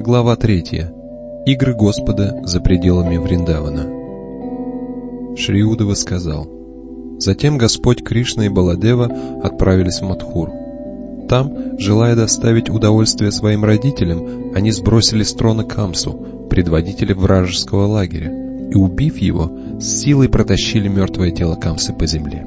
Глава 3. Игры Господа за пределами Вриндавана. Шри Удава сказал: «Затем Господь Кришна и Баладева отправились в Мадхур. Там, желая доставить удовольствие своим родителям, они сбросили с трона Камсу, предводителя вражеского лагеря, и, убив его, с силой протащили мертвое тело Камсы по земле.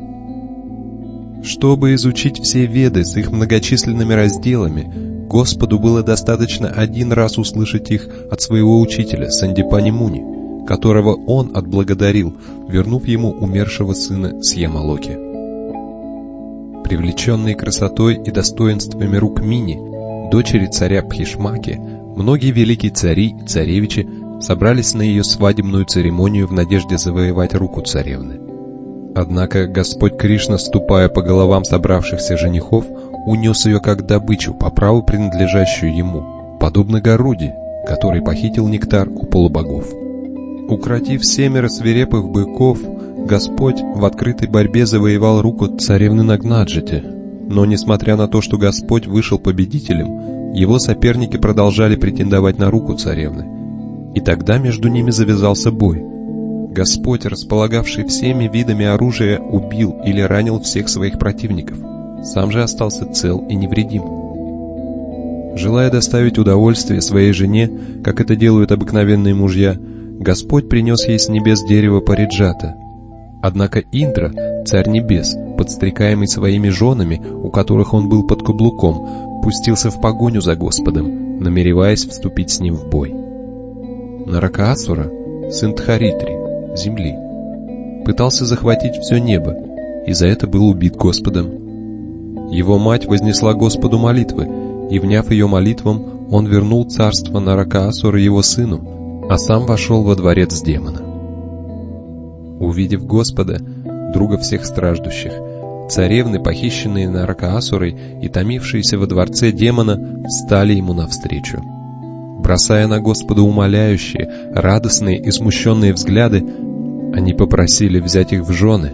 Чтобы изучить все Веды с их многочисленными разделами, Господу было достаточно один раз услышать их от своего учителя Сандипани Муни, которого он отблагодарил, вернув ему умершего сына Сьямалоки. Привлеченные красотой и достоинствами Рукмини, дочери царя Бхишмаки, многие великие цари и царевичи собрались на ее свадебную церемонию в надежде завоевать руку царевны. Однако Господь Кришна, ступая по головам собравшихся женихов, унес ее как добычу, по праву принадлежащую ему, подобно Гаруди, который похитил нектар у полубогов. Укротив 7 свирепых быков, Господь в открытой борьбе завоевал руку царевны Нагнаджити, но несмотря на то, что Господь вышел победителем, его соперники продолжали претендовать на руку царевны. И тогда между ними завязался бой. Господь, располагавший всеми видами оружия, убил или ранил всех своих противников, сам же остался цел и невредим. Желая доставить удовольствие своей жене, как это делают обыкновенные мужья, Господь принес ей с небес дерево Париджата. Однако Индра, царь небес, подстрекаемый своими женами, у которых он был под каблуком, пустился в погоню за Господом, намереваясь вступить с ним в бой. Наракаасура, сын Дхаритри, земли, пытался захватить все небо, и за это был убит Господом. Его мать вознесла Господу молитвы, и, вняв ее молитвам, он вернул царство Наракаасура его сыну, а сам вошел во дворец демона. Увидев Господа, друга всех страждущих, царевны, похищенные Наракаасурой и томившиеся во дворце демона, встали ему навстречу. Бросая на Господа умоляющие, радостные и смущенные взгляды, они попросили взять их в жены.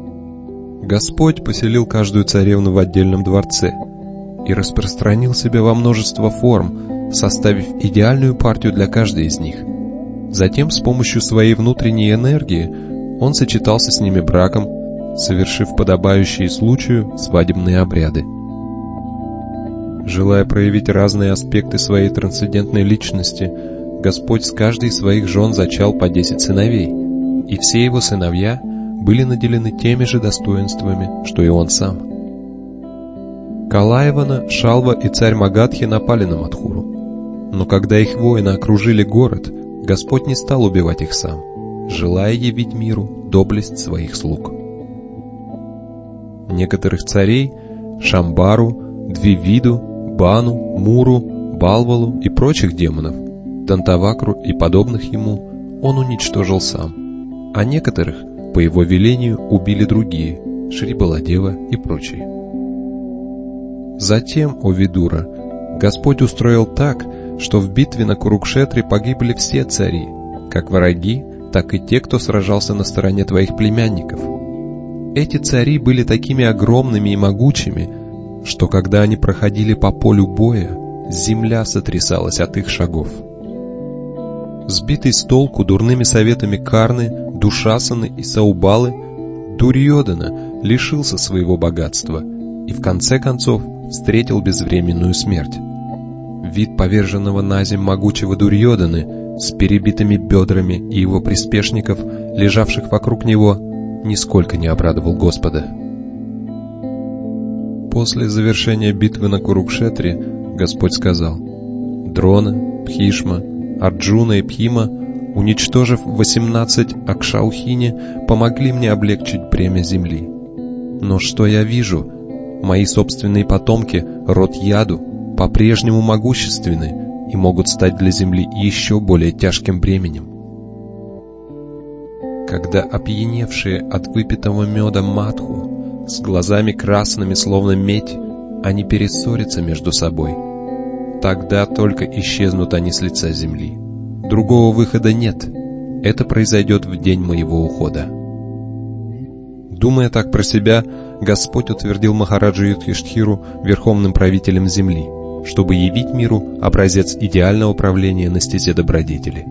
Господь поселил каждую царевну в отдельном дворце и распространил себя во множество форм, составив идеальную партию для каждой из них. Затем с помощью своей внутренней энергии он сочетался с ними браком, совершив подобающие случаю свадебные обряды. Желая проявить разные аспекты своей трансцендентной личности, Господь с каждой из своих жен зачал по 10 сыновей, и все его сыновья были наделены теми же достоинствами, что и он сам. Калаевана, Шалва и царь Магадхи напали на Мадхуру, но когда их воины окружили город, Господь не стал убивать их сам, желая явить миру доблесть своих слуг. Некоторых царей, Шамбару, Двивиду, Бану, Муру, Балвалу и прочих демонов, Дантавакру и подобных ему, он уничтожил сам, а некоторых, по его велению, убили другие, Шри Баладева и прочие. Затем, о Видура, Господь устроил так, что в битве на Курукшетре погибли все цари, как враги, так и те, кто сражался на стороне твоих племянников. Эти цари были такими огромными и могучими, что когда они проходили по полю боя, земля сотрясалась от их шагов. Сбитый с толку дурными советами Карны, Душасаны и Саубалы, Дурьёдана лишился своего богатства и в конце концов встретил безвременную смерть. Вид поверженного наземь могучего Дурьёданы с перебитыми бедрами и его приспешников, лежавших вокруг него, нисколько не обрадовал Господа. После завершения битвы на Курукшетре Господь сказал: Дрона, Бхишма, Арджуна и Бхима, уничтожив 18 Акшаухини, помогли мне облегчить бремя земли. Но что я вижу? Мои собственные потомки, род Яду, по-прежнему могущественны и могут стать для земли еще более тяжким бременем. Когда опьяневшие от выпитого меда матху, с глазами красными, словно медь, они перессорятся между собой, тогда только исчезнут они с лица земли. Другого выхода нет. Это произойдет в день моего ухода. Думая так про себя, Господь утвердил Махараджу Юдхиштхиру верховным правителем земли, чтобы явить миру образец идеального правления на стезе добродетели.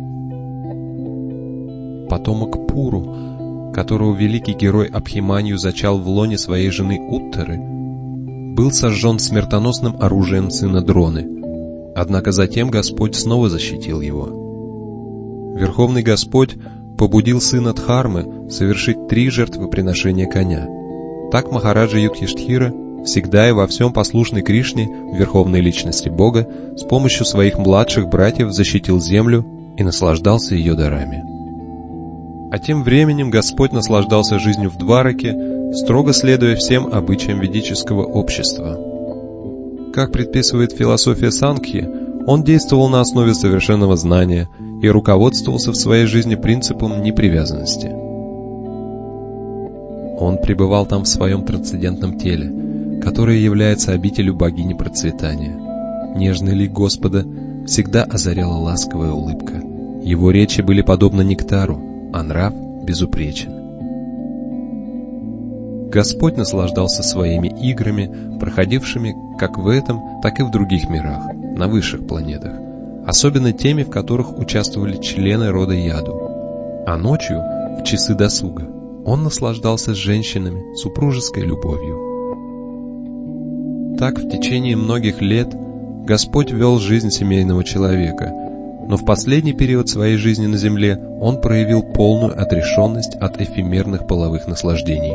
Потомок Пуру, которого великий герой Абхиманью зачал в лоне своей жены Уттары, был сожжен смертоносным оружием сына Дроны, однако затем Господь снова защитил его. Верховный Господь побудил сына Дхармы совершить 3 жертвоприношения коня. Так Махараджа Юдхиштхира, всегда и во всем послушный Кришне, верховной личности Бога, с помощью своих младших братьев защитил землю и наслаждался ее дарами. А тем временем Господь наслаждался жизнью в Двараке, строго следуя всем обычаям ведического общества. Как предписывает философия Сангхи, он действовал на основе совершенного знания и руководствовался в своей жизни принципом непривязанности. Он пребывал там в своем трансцендентном теле, которое является обителью богини процветания. Нежный лик Господа всегда озаряла ласковая улыбка. Его речи были подобны нектару, а нрав безупречен. Господь наслаждался своими играми, проходившими как в этом, так и в других мирах, на высших планетах, особенно теми, в которых участвовали члены рода Яду. А ночью, в часы досуга, он наслаждался с женщинами супружеской любовью. Так в течение многих лет Господь вел жизнь семейного человека, но в последний период своей жизни на земле он проявил полную отрешенность от эфемерных половых наслаждений.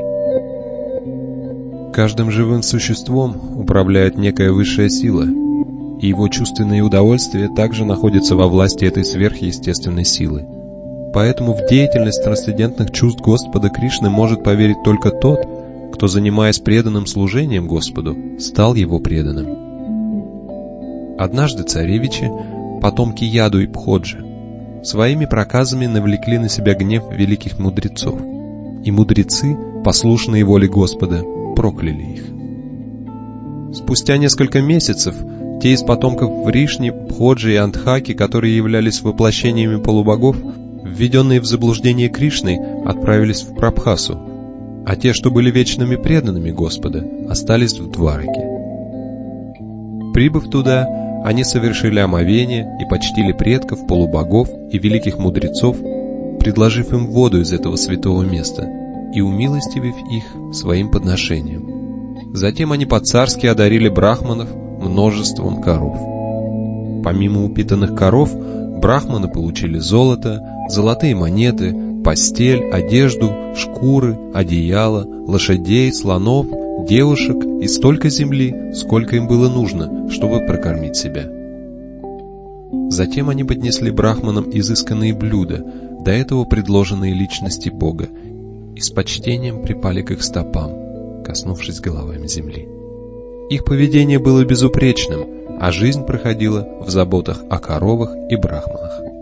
Каждым живым существом управляет некая высшая сила, и его чувственные удовольствия также находятся во власти этой сверхъестественной силы. Поэтому в деятельность трансцендентных чувств Господа Кришны может поверить только тот, кто, занимаясь преданным служением Господу, стал его преданным. Однажды царевичи, потомки Яду и Пходжи, своими проказами навлекли на себя гнев великих мудрецов, и мудрецы, послушные воле Господа, прокляли их. Спустя несколько месяцев те из потомков Вришни, Пходжи и Андхаки, которые являлись воплощениями полубогов, введенные в заблуждение Кришной, отправились в Прабхасу, а те, что были вечными преданными Господа, остались в Двараке. Прибыв туда, они совершили омовение и почтили предков, полубогов и великих мудрецов, предложив им воду из этого святого места и умилостивив их своим подношением. Затем они по-царски одарили брахманов множеством коров. Помимо упитанных коров, брахманы получили золото, золотые монеты, постель, одежду, шкуры, одеяло, лошадей, слонов, девушек и столько земли, сколько им было нужно, чтобы прокормить себя. Затем они поднесли брахманам изысканные блюда, до этого предложенные личности Бога, и с почтением припали к их стопам, коснувшись головами земли. Их поведение было безупречным, а жизнь проходила в заботах о коровах и брахманах.